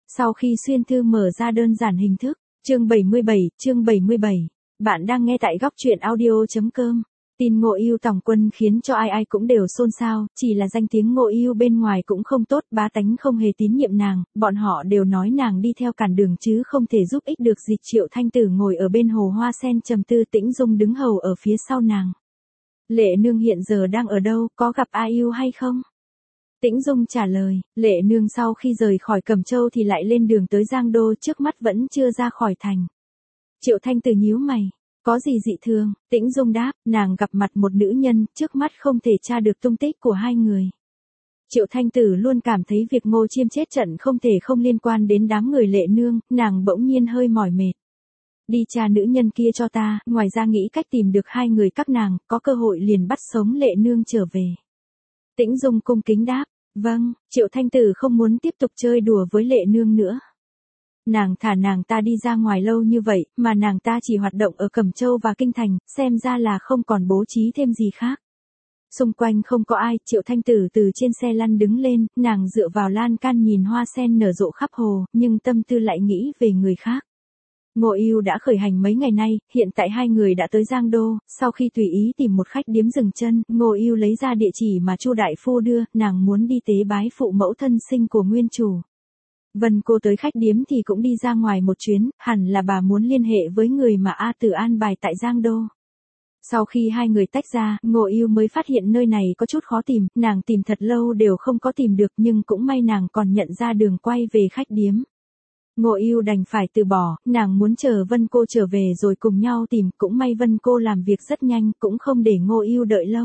Sau khi xuyên thư mở ra đơn giản hình thức, chương 77, bạn đang nghe tại góc truyện audio.com. Tin Ngô Ưu tòng quân khiến cho ai ai cũng đều xôn xao, chỉ là danh tiếng Ngô Ưu bên ngoài cũng không tốt, bá tánh không hề tín nhiệm nàng, bọn họ đều nói nàng đi theo cản đường chứ không thể giúp ích được gì. Triệu Thanh Tử ngồi ở bên hồ hoa sen trầm tư, Tĩnh Dung đứng hầu ở phía sau nàng. Lệ nương hiện giờ đang ở đâu, có gặp A Ưu hay không? Tĩnh Dung trả lời, Lệ nương sau khi rời khỏi Cẩm Châu thì lại lên đường tới Giang Đô, trước mắt vẫn chưa ra khỏi thành. Triệu Thanh Tử nhíu mày, có gì dị thường? Tĩnh Dung đáp, nàng gặp mặt một nữ nhân, trước mắt không thể tra được tung tích của hai người. Triệu Thanh Tử luôn cảm thấy việc Ngô Chiêm chết trận không thể không liên quan đến đám người Lệ nương, nàng bỗng nhiên hơi mỏi mệt. Đi tra nữ nhân kia cho ta, ngoài ra nghĩ cách tìm được hai người các nàng, có cơ hội liền bắt sống Lệ nương trở về. Tĩnh Dung cung kính đáp, vâng. Triệu Thanh Tử không muốn tiếp tục chơi đùa với Lệ nương nữa. Nàng thả nàng ta đi ra ngoài lâu như vậy, mà nàng ta chỉ hoạt động ở Cẩm Châu và Kinh Thành, xem ra là không còn bố trí thêm gì khác. Xung quanh không có ai, Triệu Thanh Tử từ trên xe lăn đứng lên, nàng dựa vào lan can nhìn hoa sen nở rộ khắp hồ, nhưng tâm tư lại nghĩ về người khác. Ngô Ưu đã khởi hành mấy ngày nay, hiện tại hai người đã tới Giang Đô, sau khi tùy ý tìm một khách điếm dừng chân, Ngô Ưu lấy ra địa chỉ mà Chu đại phu đưa, nàng muốn đi tế bái phụ mẫu thân sinh của nguyên chủ. Vân cô tới khách điếm thì cũng đi ra ngoài một chuyến, hẳn là bà muốn liên hệ với người mà A Tử an bài tại Giang Đô. Sau khi hai người tách ra, Ngô Ưu mới phát hiện nơi này có chút khó tìm, nàng tìm thật lâu đều không có tìm được, nhưng cũng may nàng còn nhận ra đường quay về khách điếm. Ngô Ưu đành phải từ bỏ, nàng muốn chờ Vân cô trở về rồi cùng nhau tìm, cũng may Vân cô làm việc rất nhanh, cũng không để Ngô Ưu đợi lâu.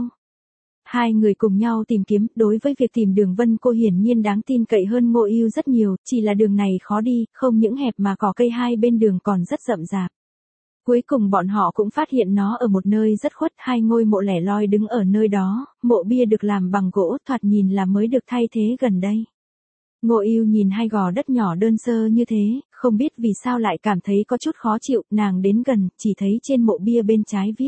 Hai người cùng nhau tìm kiếm, đối với việc tìm đường Vân cô hiển nhiên đáng tin cậy hơn Ngô Ưu rất nhiều, chỉ là đường này khó đi, không những hẹp mà cỏ cây hai bên đường còn rất rậm rạp. Cuối cùng bọn họ cũng phát hiện nó ở một nơi rất khuất, hai ngôi mộ lẻ loi đứng ở nơi đó, mộ bia được làm bằng gỗ, thoạt nhìn là mới được thay thế gần đây. Ngô Ưu nhìn hai gò đất nhỏ đơn sơ như thế, không biết vì sao lại cảm thấy có chút khó chịu, nàng đến gần, chỉ thấy trên mộ bia bên trái viết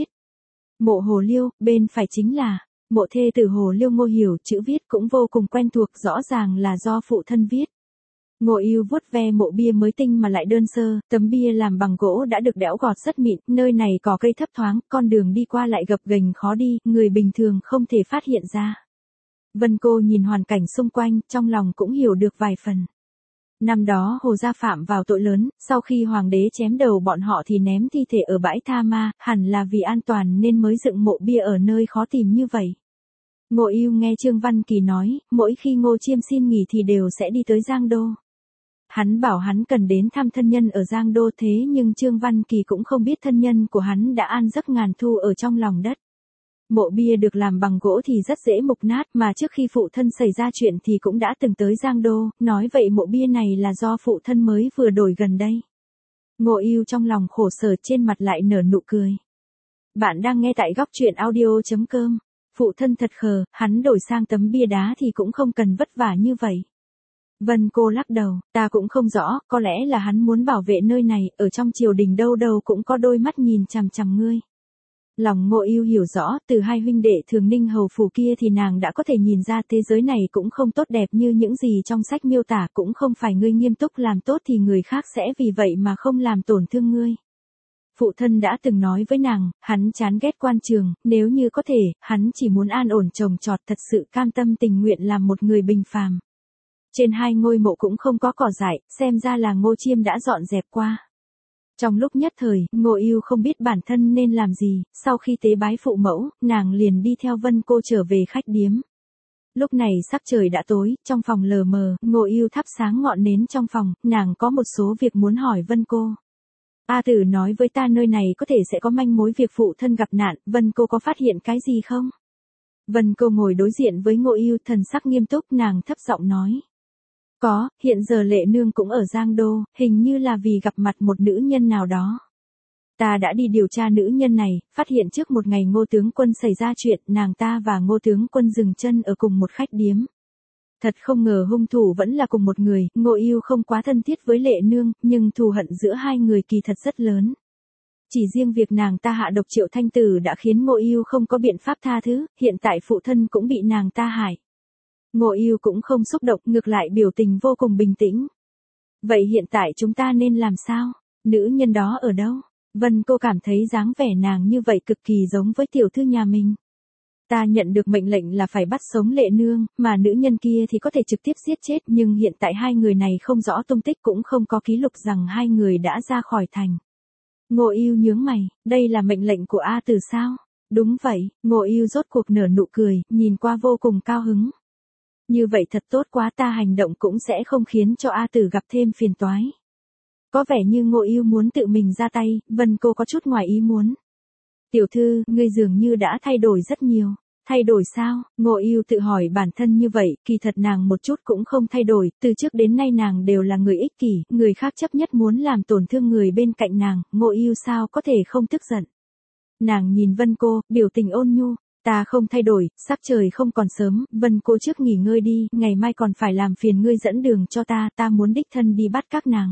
Mộ Hồ Liêu, bên phải chính là Mộ thê tử Hồ Liêu Ngô Hiểu, chữ viết cũng vô cùng quen thuộc, rõ ràng là do phụ thân viết. Ngô Ưu vuốt ve mộ bia mới tinh mà lại đơn sơ, tấm bia làm bằng gỗ đã được đẽo gọt rất mịn, nơi này cỏ cây thấp thoáng, con đường đi qua lại gập ghềnh khó đi, người bình thường không thể phát hiện ra. Vân cô nhìn hoàn cảnh xung quanh, trong lòng cũng hiểu được vài phần. Năm đó Hồ gia phạm vào tội lớn, sau khi hoàng đế chém đầu bọn họ thì ném thi thể ở bãi Tha Ma, hẳn là vì an toàn nên mới dựng mộ bia ở nơi khó tìm như vậy. Ngô Ưu nghe Trương Văn Kỳ nói, mỗi khi Ngô Chiêm xin nghỉ thì đều sẽ đi tới Giang Đô. Hắn bảo hắn cần đến thăm thân nhân ở Giang Đô, thế nhưng Trương Văn Kỳ cũng không biết thân nhân của hắn đã an giấc ngàn thu ở trong lòng đất. Mộ bia được làm bằng gỗ thì rất dễ mục nát, mà trước khi phụ thân xảy ra chuyện thì cũng đã từng tới Giang Đô, nói vậy mộ bia này là do phụ thân mới vừa đổi gần đây. Ngô Ưu trong lòng khổ sở, trên mặt lại nở nụ cười. Bạn đang nghe tại góc truyện audio.com. Phụ thân thật khờ, hắn đổi sang tấm bia đá thì cũng không cần vất vả như vậy. Vân cô lắc đầu, ta cũng không rõ, có lẽ là hắn muốn bảo vệ nơi này, ở trong triều đình đâu đâu cũng có đôi mắt nhìn chằm chằm ngươi. Lòng Ngô Ưu hiểu rõ, từ hai huynh đệ Thường Ninh hầu phủ kia thì nàng đã có thể nhìn ra thế giới này cũng không tốt đẹp như những gì trong sách miêu tả, cũng không phải ngươi nghiêm túc làm tốt thì người khác sẽ vì vậy mà không làm tổn thương ngươi. Phụ thân đã từng nói với nàng, hắn chán ghét quan trường, nếu như có thể, hắn chỉ muốn an ổn trồng trọt, thật sự cam tâm tình nguyện làm một người bình phàm. Trên hai ngôi mộ cũng không có cỏ dại, xem ra là Ngô Chiêm đã dọn dẹp qua. Trong lúc nhất thời, Ngô Ưu không biết bản thân nên làm gì, sau khi tế bái phụ mẫu, nàng liền đi theo Vân cô trở về khách điếm. Lúc này sắc trời đã tối, trong phòng lờ mờ, Ngô Ưu thắp sáng ngọn nến trong phòng, nàng có một số việc muốn hỏi Vân cô. A Tử nói với ta nơi này có thể sẽ có manh mối việc phụ thân gặp nạn, Vân cô có phát hiện cái gì không? Vân cô ngồi đối diện với Ngô Ưu, thần sắc nghiêm túc, nàng thấp giọng nói. Có, hiện giờ Lệ nương cũng ở Giang Đô, hình như là vì gặp mặt một nữ nhân nào đó. Ta đã đi điều tra nữ nhân này, phát hiện trước một ngày Ngô tướng quân xảy ra chuyện, nàng ta và Ngô tướng quân dừng chân ở cùng một khách điếm. Thật không ngờ hung thủ vẫn là cùng một người, Ngô Ưu không quá thân thiết với Lệ nương, nhưng thù hận giữa hai người kỳ thật rất lớn. Chỉ riêng việc nàng ta hạ độc Triệu Thanh Tử đã khiến Ngô Ưu không có biện pháp tha thứ, hiện tại phụ thân cũng bị nàng ta hại. Ngô Ưu cũng không xúc động, ngược lại biểu tình vô cùng bình tĩnh. Vậy hiện tại chúng ta nên làm sao? Nữ nhân đó ở đâu? Vân cô cảm thấy dáng vẻ nàng như vậy cực kỳ giống với tiểu thư nhà mình. Ta nhận được mệnh lệnh là phải bắt sống Lệ Nương, mà nữ nhân kia thì có thể trực tiếp giết chết, nhưng hiện tại hai người này không rõ tung tích, cũng không có ký lục rằng hai người đã ra khỏi thành. Ngô Ưu nhướng mày, đây là mệnh lệnh của A Tử sao? Đúng vậy, Ngô Ưu rốt cuộc nở nụ cười, nhìn qua vô cùng cao hứng. Như vậy thật tốt quá, ta hành động cũng sẽ không khiến cho A Tử gặp thêm phiền toái. Có vẻ như Ngô Ưu muốn tự mình ra tay, Vân cô có chút ngoài ý muốn. Tiểu thư, ngươi dường như đã thay đổi rất nhiều. Thay đổi sao? Ngô Ưu tự hỏi bản thân như vậy, kỳ thật nàng một chút cũng không thay đổi, từ trước đến nay nàng đều là người ích kỷ, người khác chấp nhất muốn làm tổn thương người bên cạnh nàng, Ngô Ưu sao có thể không tức giận. Nàng nhìn Vân cô, biểu tình ôn nhu, ta không thay đổi, sắc trời không còn sớm, Vân cô trước nghỉ ngơi đi, ngày mai còn phải làm phiền ngươi dẫn đường cho ta muốn đích thân đi bắt các nàng.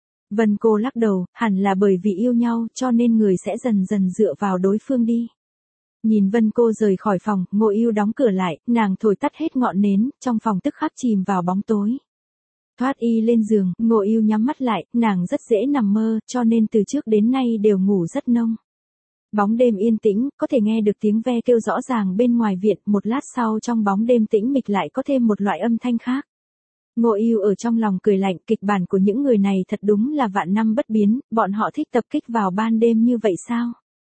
Vân cô lắc đầu, hẳn là bởi vì yêu nhau cho nên người sẽ dần dần dựa vào đối phương đi. Nhìn Vân cô rời khỏi phòng, Ngô Ưu đóng cửa lại, nàng thổi tắt hết ngọn nến, trong phòng tức khắc chìm vào bóng tối. Thoát y lên giường, Ngô Ưu nhắm mắt lại, nàng rất dễ nằm mơ, cho nên từ trước đến nay đều ngủ rất nông. Bóng đêm yên tĩnh, có thể nghe được tiếng ve kêu rõ ràng bên ngoài viện, một lát sau trong bóng đêm tĩnh mịch lại có thêm một loại âm thanh khác. Ngô Ưu ở trong lòng cười lạnh, kịch bản của những người này thật đúng là vạn năm bất biến, bọn họ thích tập kích vào ban đêm như vậy sao?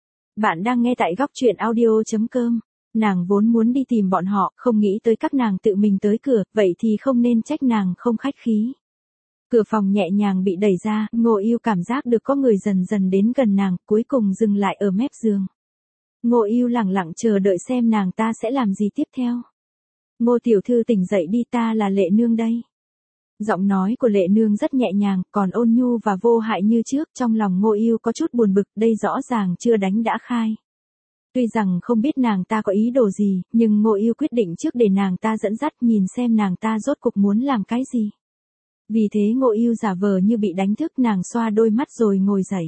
Bạn đang nghe tại góc truyện audio.com. Nàng vốn muốn đi tìm bọn họ, không nghĩ tới các nàng tự mình tới cửa, vậy thì không nên trách nàng không khách khí. Cửa phòng nhẹ nhàng bị đẩy ra, Ngô Ưu cảm giác được có người dần dần đến gần nàng, cuối cùng dừng lại ở mép giường. Ngô Ưu lẳng lặng chờ đợi xem nàng ta sẽ làm gì tiếp theo. Ngô tiểu thư tỉnh dậy đi, ta là Lệ Nương đây. Giọng nói của Lệ Nương rất nhẹ nhàng, còn ôn nhu và vô hại như trước, trong lòng Ngô Ưu có chút buồn bực, đây rõ ràng chưa đánh đã khai. Tuy rằng không biết nàng ta có ý đồ gì, nhưng Ngô Ưu quyết định trước để nàng ta dẫn dắt, nhìn xem nàng ta rốt cuộc muốn làm cái gì. Vì thế Ngô Ưu giả vờ như bị đánh thức, nàng xoa đôi mắt rồi ngồi dậy.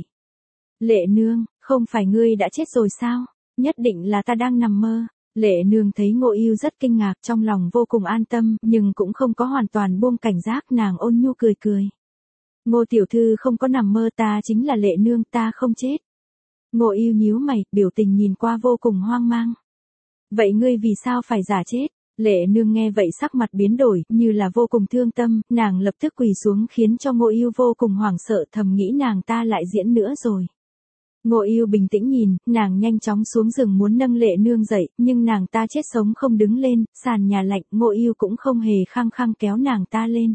Lệ Nương, không phải ngươi đã chết rồi sao? Nhất định là ta đang nằm mơ. Lệ Nương thấy Ngô Ưu rất kinh ngạc, trong lòng vô cùng an tâm, nhưng cũng không có hoàn toàn buông cảnh giác, nàng ôn nhu cười cười. Ngô tiểu thư không có nằm mơ, ta chính là Lệ Nương, ta không chết. Ngô Ưu nhíu mày, biểu tình nhìn qua vô cùng hoang mang. Vậy ngươi vì sao phải giả chết? Lệ Nương nghe vậy sắc mặt biến đổi, như là vô cùng thương tâm, nàng lập tức quỳ xuống khiến cho Ngô Ưu vô cùng hoảng sợ, thầm nghĩ nàng ta lại diễn nữa rồi. Ngô Ưu bình tĩnh nhìn, nàng nhanh chóng xuống giường muốn nâng Lệ Nương dậy, nhưng nàng ta chết sống không đứng lên, sàn nhà lạnh, Ngô Ưu cũng không hề khăng khăng kéo nàng ta lên.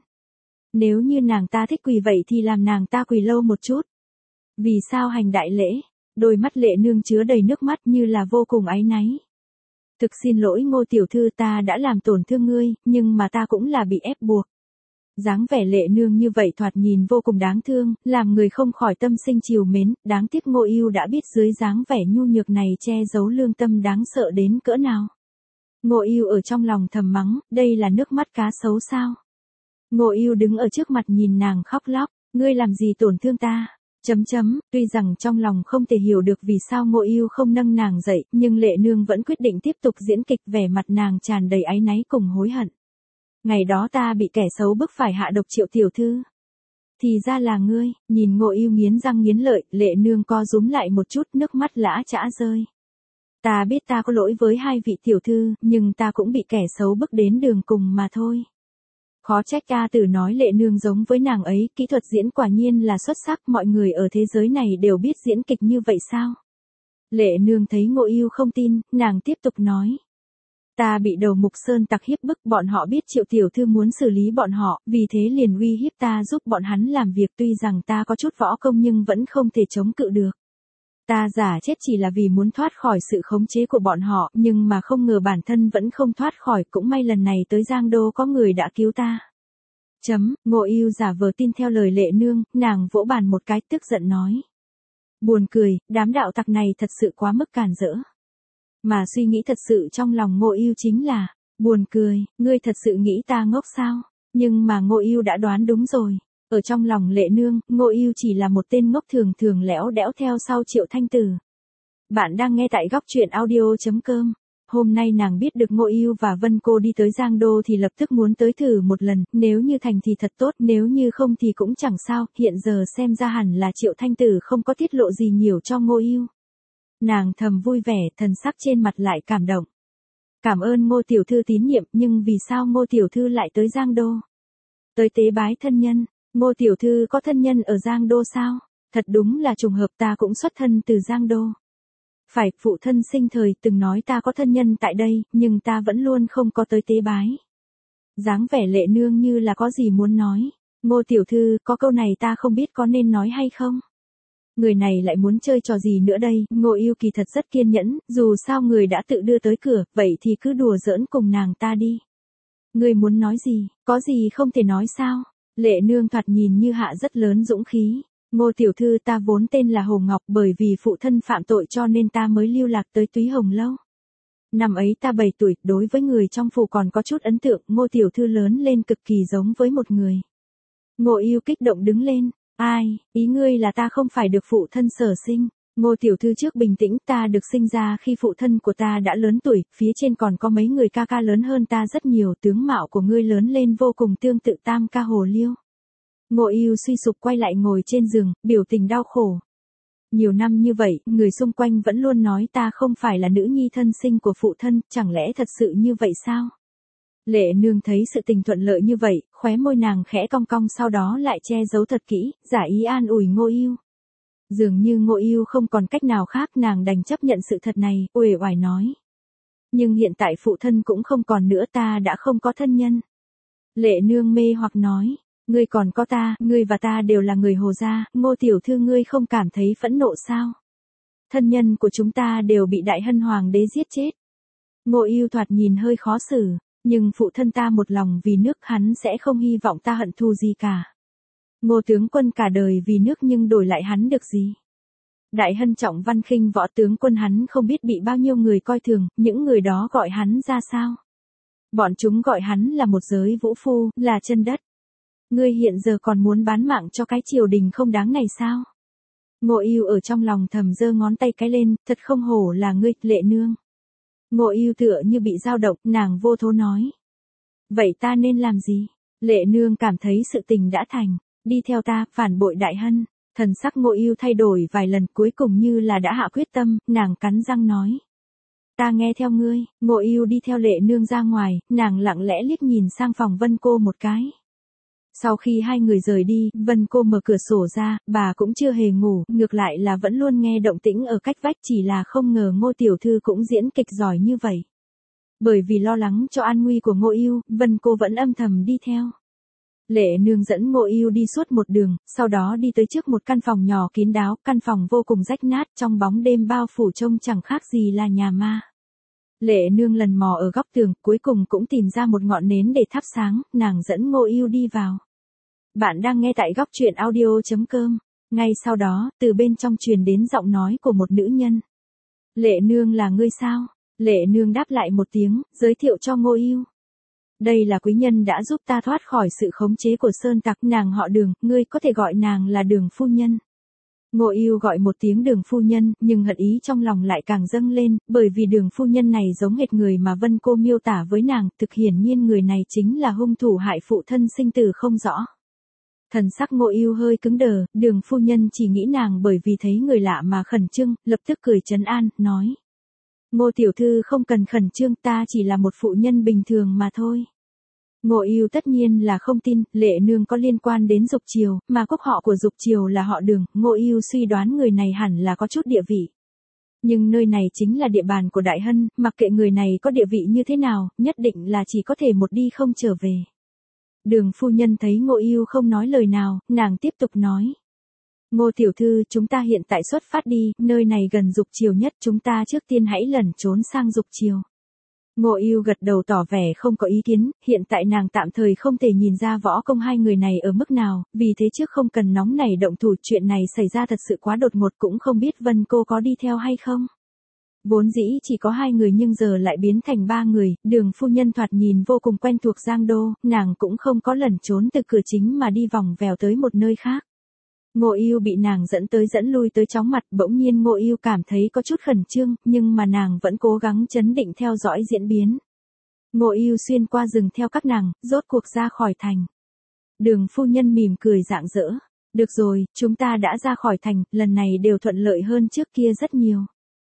Nếu như nàng ta thích quỳ vậy thì làm nàng ta quỳ lâu một chút. Vì sao hành đại lễ? Đôi mắt Lệ Nương chứa đầy nước mắt như là vô cùng áy náy. Thực xin lỗi Ngô tiểu thư, ta đã làm tổn thương ngươi, nhưng mà ta cũng là bị ép buộc. Dáng vẻ Lệ Nương như vậy thoạt nhìn vô cùng đáng thương, làm người không khỏi tâm sinh trìu mến, đáng tiếc Ngô Ưu đã biết dưới dáng vẻ nhu nhược này che giấu lương tâm đáng sợ đến cỡ nào. Ngô Ưu ở trong lòng thầm mắng, đây là nước mắt cá sấu sao? Ngô Ưu đứng ở trước mặt nhìn nàng khóc lóc, ngươi làm gì tổn thương ta? Tuy rằng trong lòng không thể hiểu được vì sao Ngô Ưu không nâng nàng dậy, nhưng Lệ Nương vẫn quyết định tiếp tục diễn kịch, vẻ mặt nàng tràn đầy áy náy cùng hối hận. Ngày đó ta bị kẻ xấu bức phải hạ độc Triệu tiểu thư. Thì ra là ngươi, nhìn Ngô Ưu nghiến răng nghiến lợi, Lệ Nương co rúm lại một chút, nước mắt lã chã rơi. Ta biết ta có lỗi với hai vị tiểu thư, nhưng ta cũng bị kẻ xấu bức đến đường cùng mà thôi. Khó trách A Tử nói Lệ Nương giống với nàng ấy, kỹ thuật diễn quả nhiên là xuất sắc, mọi người ở thế giới này đều biết diễn kịch như vậy sao? Lệ Nương thấy Ngô Ưu không tin, nàng tiếp tục nói. Ta bị đầu mục sơn tặc hiếp bức, bọn họ biết Triệu tiểu thư muốn xử lý bọn họ, vì thế liền uy hiếp ta giúp bọn hắn làm việc, tuy rằng ta có chút võ công nhưng vẫn không thể chống cự được. Ta giả chết chỉ là vì muốn thoát khỏi sự khống chế của bọn họ, nhưng mà không ngờ bản thân vẫn không thoát khỏi, cũng may lần này tới Giang Đô có người đã cứu ta. Ngô Ưu giả vờ tin theo lời Lệ Nương, nàng vỗ bàn một cái tức giận nói. Buồn cười, đám đạo tặc này thật sự quá mức càn rỡ. Mà suy nghĩ thật sự trong lòng Ngô Ưu chính là, buồn cười, ngươi thật sự nghĩ ta ngốc sao? Nhưng mà Ngô Ưu đã đoán đúng rồi. Ở trong lòng Lệ Nương, Ngô Ưu chỉ là một tên ngốc thường thường lẽo đẽo theo sau Triệu Thanh Tử. Bạn đang nghe tại góc truyện audio.com. Hôm nay nàng biết được Ngô Ưu và Vân Cô đi tới Giang Đô thì lập tức muốn tới thử một lần, nếu như thành thì thật tốt, nếu như không thì cũng chẳng sao, hiện giờ xem ra hẳn là Triệu Thanh Tử không có tiết lộ gì nhiều cho Ngô Ưu. Nàng thầm vui vẻ, thần sắc trên mặt lại cảm động. Cảm ơn Ngô tiểu thư tín nhiệm, nhưng vì sao Ngô tiểu thư lại tới Giang Đô? Tới tế bái thân nhân, Ngô tiểu thư có thân nhân ở Giang Đô sao? Thật đúng là trùng hợp, ta cũng xuất thân từ Giang Đô. Phải, phụ thân sinh thời từng nói ta có thân nhân tại đây, nhưng ta vẫn luôn không có tới tế bái. Dáng vẻ Lệ Nương như là có gì muốn nói. Ngô tiểu thư, có câu này ta không biết có nên nói hay không? Người này lại muốn chơi trò gì nữa đây? Ngô Ưu kỳ thật rất kiên nhẫn, dù sao người đã tự đưa tới cửa, vậy thì cứ đùa giỡn cùng nàng ta đi. Ngươi muốn nói gì, có gì không thể nói sao? Lệ Nương thoạt nhìn như hạ rất lớn dũng khí. Ngô tiểu thư, ta vốn tên là Hồ Ngọc, bởi vì phụ thân phạm tội cho nên ta mới lưu lạc tới Túy Hồng Lâu. Năm ấy ta 7 tuổi, đối với người trong phủ còn có chút ấn tượng, Ngô tiểu thư lớn lên cực kỳ giống với một người. Ngô Ưu kích động đứng lên, ai, ý ngươi là ta không phải được phụ thân sở sinh. Ngô tiểu thư trước bình tĩnh, ta được sinh ra khi phụ thân của ta đã lớn tuổi, phía trên còn có mấy người ca ca lớn hơn ta rất nhiều, tướng mạo của ngươi lớn lên vô cùng tương tự Tam ca Hồ Liêu. Ngô Ưu suy sụp quay lại ngồi trên giường, biểu tình đau khổ. Nhiều năm như vậy, người xung quanh vẫn luôn nói ta không phải là nữ nhi thân sinh của phụ thân, chẳng lẽ thật sự như vậy sao? Lệ Nương thấy sự tình thuận lợi như vậy, khóe môi nàng khẽ cong cong, sau đó lại che giấu thật kỹ, giả ý an ủi Ngô Ưu. Dường như Ngô Ưu không còn cách nào khác, nàng đành chấp nhận sự thật này, uể oải nói. Nhưng hiện tại phụ thân cũng không còn nữa, ta đã không có thân nhân. Lệ Nương mê hoặc nói. Ngươi còn có ta, ngươi và ta đều là người Hồ gia, Ngô tiểu thư, ngươi không cảm thấy phẫn nộ sao? Thân nhân của chúng ta đều bị Đại Hân hoàng đế giết chết. Ngô Ưu thoạt nhìn hơi khó xử, nhưng phụ thân ta một lòng vì nước, hắn sẽ không hy vọng ta hận thù gì cả. Ngô tướng quân cả đời vì nước nhưng đổi lại hắn được gì? Đại Hân trọng văn khinh võ, tướng quân hắn không biết bị bao nhiêu người coi thường, những người đó gọi hắn ra sao? Bọn chúng gọi hắn là một giới vũ phu, là chân đất. Ngươi hiện giờ còn muốn bán mạng cho cái triều đình không đáng này sao? Ngô Ưu ở trong lòng thầm giơ ngón tay cái lên, thật không hổ là ngươi, Lệ Nương. Ngô Ưu tựa như bị dao động, nàng vô thố nói. Vậy ta nên làm gì? Lệ Nương cảm thấy sự tình đã thành, đi theo ta, phản bội Đại Hân. Thần sắc Ngô Ưu thay đổi vài lần, cuối cùng như là đã hạ quyết tâm, nàng cắn răng nói. Ta nghe theo ngươi. Ngô Ưu đi theo Lệ Nương ra ngoài, nàng lặng lẽ liếc nhìn sang phòng Vân Cô một cái. Sau khi hai người rời đi, Vân Cô mở cửa sổ ra, bà cũng chưa hề ngủ, ngược lại là vẫn luôn nghe động tĩnh ở cách vách, chỉ là không ngờ Ngô tiểu thư cũng diễn kịch giỏi như vậy. Bởi vì lo lắng cho an nguy của Ngô Ưu, Vân Cô vẫn âm thầm đi theo. Lệ Nương dẫn Ngô Ưu đi suốt một đường, sau đó đi tới trước một căn phòng nhỏ kín đáo, căn phòng vô cùng rách nát, trong bóng đêm bao phủ trông chẳng khác gì là nhà ma. Lệ Nương lần mò ở góc tường, cuối cùng cũng tìm ra một ngọn nến để thắp sáng, nàng dẫn Ngô Ưu đi vào. Bạn đang nghe tại goctruyện.audio.com. Ngay sau đó, từ bên trong truyền đến giọng nói của một nữ nhân. Lệ Nương là ngươi sao? Lệ Nương đáp lại một tiếng, giới thiệu cho Ngô Ưu. Đây là quý nhân đã giúp ta thoát khỏi sự khống chế của sơn tặc, nàng họ Đường, ngươi có thể gọi nàng là Đường phu nhân. Ngô Ưu gọi một tiếng Đường phu nhân, nhưng hận ý trong lòng lại càng dâng lên, bởi vì Đường phu nhân này giống hệt người mà Vân Cô miêu tả với nàng, thực hiển nhiên người này chính là hung thủ hại phụ thân sinh tử không rõ. Thần sắc Ngô Ưu hơi cứng đờ, Đường phu nhân chỉ nghĩ nàng bởi vì thấy người lạ mà khẩn trương, lập tức cười trấn an, nói. Ngô tiểu thư không cần khẩn trương, ta chỉ là một phụ nhân bình thường mà thôi. Ngô Ưu tất nhiên là không tin, Lệ Nương có liên quan đến Dục Triều, mà quốc họ của Dục Triều là họ Đường, Ngô Ưu suy đoán người này hẳn là có chút địa vị. Nhưng nơi này chính là địa bàn của Đại Hân, mặc kệ người này có địa vị như thế nào, nhất định là chỉ có thể một đi không trở về. Đường phu nhân thấy Ngô Ưu không nói lời nào, nàng tiếp tục nói. Ngô tiểu thư, chúng ta hiện tại xuất phát đi, nơi này gần Dục Triều nhất, chúng ta trước tiên hãy lẩn trốn sang Dục Triều. Ngô Ưu gật đầu tỏ vẻ không có ý kiến, hiện tại nàng tạm thời không thể nhìn ra võ công hai người này ở mức nào, vì thế trước không cần nóng nảy động thủ, chuyện này xảy ra thật sự quá đột ngột, cũng không biết Vân Cô có đi theo hay không. Vốn dĩ chỉ có hai người nhưng giờ lại biến thành ba người, Đường phu nhân thoạt nhìn vô cùng quen thuộc Giang Đô, nàng cũng không có lẩn trốn từ cửa chính mà đi vòng vèo tới một nơi khác. Ngô Ưu bị nàng dẫn tới dẫn lui tới chóng mặt, bỗng nhiên Ngô Ưu cảm thấy có chút khẩn trương, nhưng mà nàng vẫn cố gắng trấn định theo dõi diễn biến. Ngô Ưu xuyên qua rừng theo các nàng, rốt cuộc ra khỏi thành. Đường phu nhân mỉm cười rạng rỡ. Được rồi, chúng ta đã ra khỏi thành, lần này đều thuận lợi hơn trước kia rất nhiều.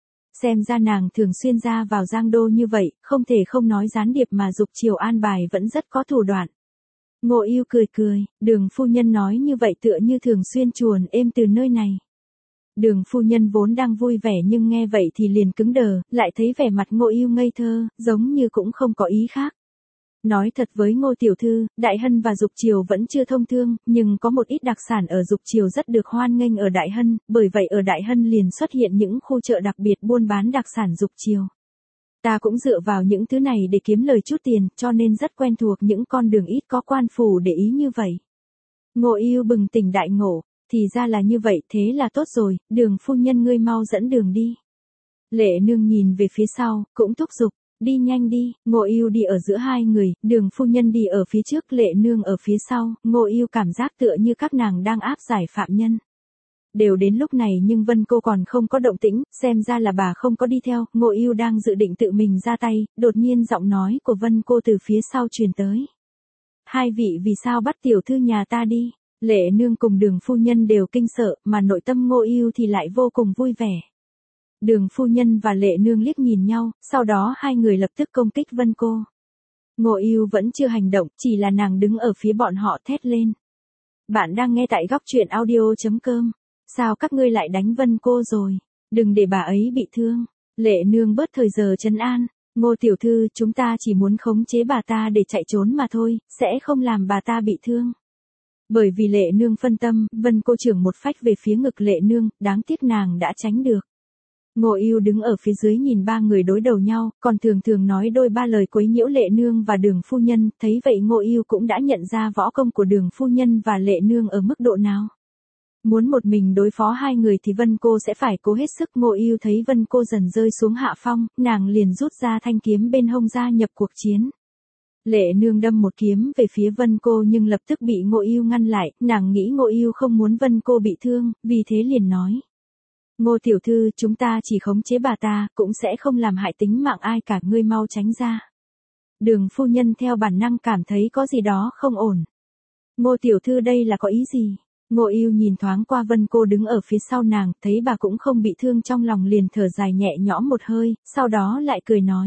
Xem ra nàng thường xuyên ra vào Giang Đô như vậy, không thể không nói gián điệp mà Dục Triều an bài vẫn rất có thủ đoạn. Ngô Ưu cười cười, Đường phu nhân nói như vậy tựa như thường xuyên chuồn êm từ nơi này. Đường phu nhân vốn đang vui vẻ nhưng nghe vậy thì liền cứng đờ, lại thấy vẻ mặt Ngô Ưu ngây thơ, giống như cũng không có ý khác. Nói thật với Ngô tiểu thư, Đại Hân và Dục Triều vẫn chưa thông thương, nhưng có một ít đặc sản ở Dục Triều rất được hoan nghênh ở Đại Hân, bởi vậy ở Đại Hân liền xuất hiện những khu chợ đặc biệt buôn bán đặc sản Dục Triều. Ta cũng dựa vào những thứ này để kiếm lời chút tiền, cho nên rất quen thuộc những con đường ít có quan phủ để ý như vậy. Ngô Ưu bừng tỉnh đại ngộ, thì ra là như vậy, thế là tốt rồi, Đường phu nhân ngươi mau dẫn đường đi. Lệ Nương nhìn về phía sau, cũng thúc giục, đi nhanh đi. Ngô Ưu đi ở giữa hai người, Đường phu nhân đi ở phía trước, Lệ Nương ở phía sau, Ngô Ưu cảm giác tựa như các nàng đang áp giải phạm nhân. Đều đến lúc này nhưng Vân cô còn không có động tĩnh, xem ra là bà không có đi theo, Ngô Ưu đang dự định tự mình ra tay, đột nhiên giọng nói của Vân cô từ phía sau truyền tới. Hai vị vì sao bắt tiểu thư nhà ta đi? Lệ Nương cùng Đường phu nhân đều kinh sợ, mà nội tâm Ngô Ưu thì lại vô cùng vui vẻ. Đường phu nhân và Lệ Nương liếc nhìn nhau, sau đó hai người lập tức công kích Vân cô. Ngô Ưu vẫn chưa hành động, chỉ là nàng đứng ở phía bọn họ thét lên. Bạn đang nghe tại góc truyện audio.com. Sao các ngươi lại đánh Vân cô rồi? Đừng để bà ấy bị thương. Lệ Nương bớt thời giờ trấn an. Ngô tiểu thư, chúng ta chỉ muốn khống chế bà ta để chạy trốn mà thôi, sẽ không làm bà ta bị thương. Bởi vì Lệ Nương phân tâm, Vân cô chưởng một phách về phía ngực Lệ Nương, đáng tiếc nàng đã tránh được. Ngô Ưu đứng ở phía dưới nhìn ba người đối đầu nhau, còn thường nói đôi ba lời quấy nhiễu Lệ Nương và Đường phu nhân, thấy vậy Ngô Ưu cũng đã nhận ra võ công của Đường phu nhân và Lệ Nương ở mức độ nào. Muốn một mình đối phó hai người thì Vân cô sẽ phải cố hết sức. Ngô Ưu thấy Vân cô dần rơi xuống hạ phong, nàng liền rút ra thanh kiếm bên hông gia nhập cuộc chiến. Lệ Nương đâm một kiếm về phía Vân cô nhưng lập tức bị Ngô Ưu ngăn lại, nàng nghĩ Ngô Ưu không muốn Vân cô bị thương, vì thế liền nói. Ngô tiểu thư, chúng ta chỉ khống chế bà ta, cũng sẽ không làm hại tính mạng ai cả, ngươi mau tránh ra. Đường phu nhân theo bản năng cảm thấy có gì đó không ổn. Ngô tiểu thư đây là có ý gì? Ngô Ưu nhìn thoáng qua Vân cô đứng ở phía sau nàng, thấy bà cũng không bị thương trong lòng liền thở dài nhẹ nhõm một hơi, sau đó lại cười nói.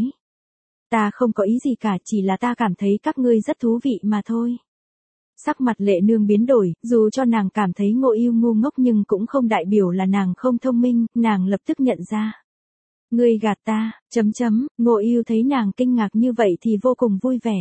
Ta không có ý gì cả, chỉ là ta cảm thấy các ngươi rất thú vị mà thôi. Sắc mặt Lệ Nương biến đổi, dù cho nàng cảm thấy Ngô Ưu ngu ngốc nhưng cũng không đại biểu là nàng không thông minh, nàng lập tức nhận ra. Ngươi gạt ta, Ngô Ưu thấy nàng kinh ngạc như vậy thì vô cùng vui vẻ.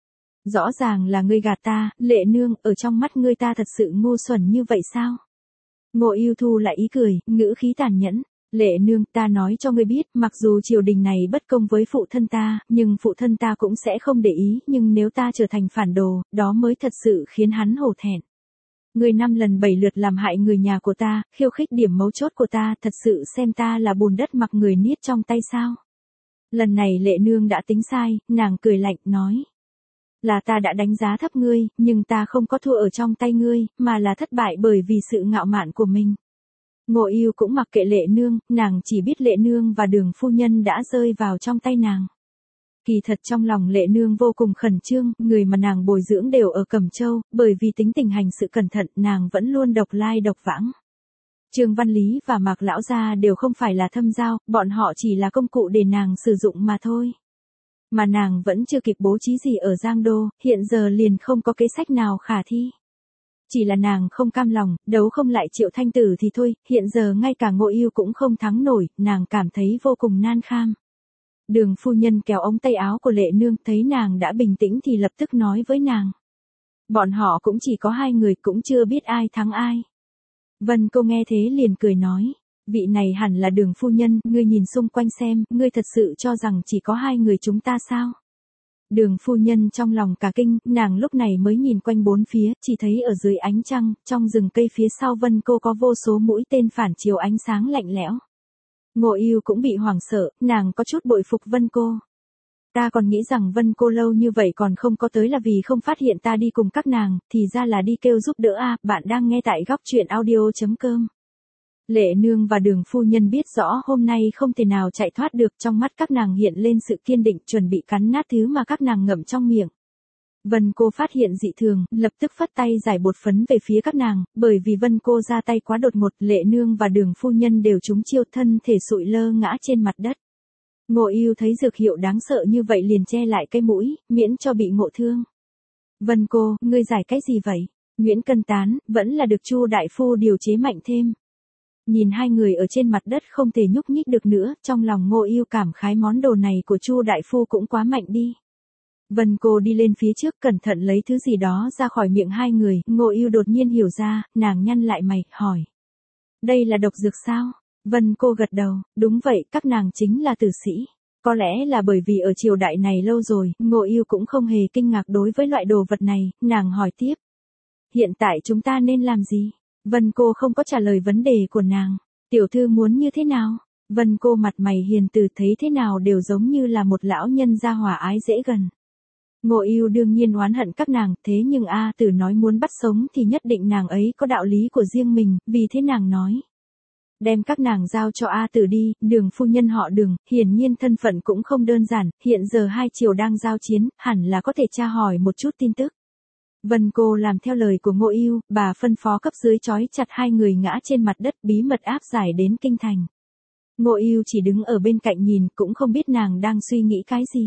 Rõ ràng là ngươi gạt ta, Lệ Nương, ở trong mắt ngươi ta thật sự ngu xuẩn như vậy sao? Ngô Ưu thu lại ý cười, ngữ khí tàn nhẫn. Lệ Nương, ta nói cho ngươi biết, mặc dù triều đình này bất công với phụ thân ta, nhưng phụ thân ta cũng sẽ không để ý, nhưng nếu ta trở thành phản đồ, đó mới thật sự khiến hắn hổ thẹn. Ngươi 5 lần 7 lượt làm hại người nhà của ta, khiêu khích điểm mấu chốt của ta, thật sự xem ta là bùn đất mặc người niết trong tay sao? Lần này Lệ Nương đã tính sai, nàng cười lạnh, nói. Là ta đã đánh giá thấp ngươi, nhưng ta không có thua ở trong tay ngươi, mà là thất bại bởi vì sự ngạo mạn của mình. Ngô Ưu cũng mặc kệ Lệ Nương, nàng chỉ biết Lệ Nương và Đường phu nhân đã rơi vào trong tay nàng. Kỳ thật trong lòng Lệ Nương vô cùng khẩn trương, người mà nàng bồi dưỡng đều ở Cẩm Châu, bởi vì tính tình hành sự cẩn thận, nàng vẫn luôn độc lai độc vãng. Trương Văn Lý và Mạc lão gia đều không phải là thâm giao, bọn họ chỉ là công cụ để nàng sử dụng mà thôi. Mà nàng vẫn chưa kịp bố trí gì ở Giang Đô, hiện giờ liền không có kế sách nào khả thi. Chỉ là nàng không cam lòng, đấu không lại Triệu Thanh Tử thì thôi, hiện giờ ngay cả Ngô Ưu cũng không thắng nổi, nàng cảm thấy vô cùng nan kham. Đường phu nhân kéo ống tay áo của Lệ Nương, thấy nàng đã bình tĩnh thì lập tức nói với nàng. Bọn họ cũng chỉ có 2 người, cũng chưa biết ai thắng ai. Vân cô nghe thế liền cười nói. Vị này hẳn là Đường phu nhân, ngươi nhìn xung quanh xem, ngươi thật sự cho rằng chỉ có 2 người chúng ta sao? Đường phu nhân trong lòng cả kinh, nàng lúc này mới nhìn quanh bốn phía, chỉ thấy ở dưới ánh trăng, trong rừng cây phía sau Vân cô có vô số mũi tên phản chiếu ánh sáng lạnh lẽo. Ngô Ưu cũng bị hoảng sợ, nàng có chút bội phục Vân cô. Ta còn nghĩ rằng Vân cô lâu như vậy còn không có tới là vì không phát hiện ta đi cùng các nàng, thì ra là đi kêu giúp đỡ a. Bạn đang nghe tại góc truyện audio.com. Lệ nương và Đường phu nhân biết rõ hôm nay không thể nào chạy thoát được, trong mắt các nàng hiện lên sự kiên định, chuẩn bị cắn nát thứ mà các nàng ngậm trong miệng. Vân cô phát hiện dị thường, lập tức phất tay giải bột phấn về phía các nàng, bởi vì Vân cô ra tay quá đột ngột, Lệ nương và Đường phu nhân đều trúng chiêu, thân thể sụi lơ ngã trên mặt đất. Ngộ Ưu thấy dược hiệu đáng sợ như vậy liền che lại cái mũi, miễn cho bị ngộ thương. Vân cô, ngươi giải cái gì vậy? Nguyễn Cân Tán, vẫn là được Chu đại phu điều chế mạnh thêm. Nhìn hai người ở trên mặt đất không thể nhúc nhích được nữa, trong lòng Ngộ Ưu cảm khái món đồ này của Chu đại phu cũng quá mạnh đi. Vân cô đi lên phía trước cẩn thận lấy thứ gì đó ra khỏi miệng hai người, Ngộ Ưu đột nhiên hiểu ra, nàng nhăn lại mày, hỏi. Đây là độc dược sao? Vân cô gật đầu, đúng vậy, các nàng chính là tử sĩ. Có lẽ là bởi vì ở triều đại này lâu rồi, Ngộ Ưu cũng không hề kinh ngạc đối với loại đồ vật này, nàng hỏi tiếp. Hiện tại chúng ta nên làm gì? Vân cô không có trả lời vấn đề của nàng. Tiểu thư muốn như thế nào? Vân cô mặt mày hiền từ, thấy thế nào đều giống như là một lão nhân gia hòa ái dễ gần. Ngộ Ưu đương nhiên oán hận các nàng, thế nhưng A Tử nói muốn bắt sống thì nhất định nàng ấy có đạo lý của riêng mình, vì thế nàng nói. Đem các nàng giao cho A Tử đi, Đường phu nhân họ Đường, hiển nhiên thân phận cũng không đơn giản, hiện giờ hai triều đang giao chiến, hẳn là có thể tra hỏi một chút tin tức. Vân cô làm theo lời của Ngộ Ưu, bà phân phó cấp dưới trói chặt hai người ngã trên mặt đất, bí mật áp giải đến kinh thành. Ngộ Ưu chỉ đứng ở bên cạnh nhìn, cũng không biết nàng đang suy nghĩ cái gì.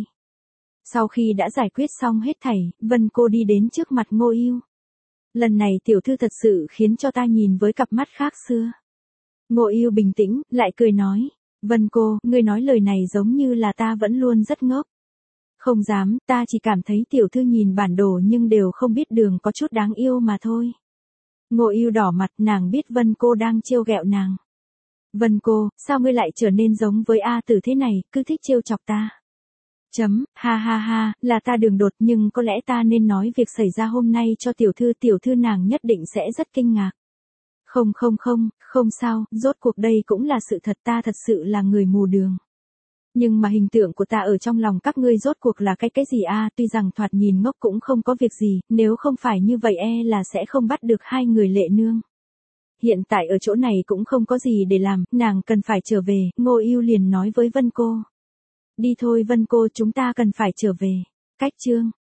Sau khi đã giải quyết xong hết thảy, Vân cô đi đến trước mặt Ngộ Ưu. Lần này tiểu thư thật sự khiến cho ta nhìn với cặp mắt khác xưa. Ngộ Ưu bình tĩnh, lại cười nói. Vân cô, ngươi nói lời này giống như là ta vẫn luôn rất ngốc. Không dám, ta chỉ cảm thấy tiểu thư nhìn bản đồ nhưng đều không biết đường có chút đáng yêu mà thôi. Ngộ Ưu đỏ mặt, nàng biết Vân cô đang trêu ghẹo nàng. Vân cô, sao ngươi lại trở nên giống với A Tử thế này, cứ thích trêu chọc ta. Ha ha ha, là ta đường đột, nhưng có lẽ ta nên nói việc xảy ra hôm nay cho tiểu thư nàng nhất định sẽ rất kinh ngạc. Không sao, rốt cuộc đây cũng là sự thật, ta thật sự là người mù đường. Nhưng mà hình tượng của ta ở trong lòng các ngươi rốt cuộc là cái gì a? Tuy rằng thoạt nhìn ngốc cũng không có việc gì, nếu không phải như vậy là sẽ không bắt được hai người Lệ nương. Hiện tại ở chỗ này cũng không có gì để làm, nàng cần phải trở về, Ngộ Ưu liền nói với Vân cô. Đi thôi Vân cô, chúng ta cần phải trở về. Cách chương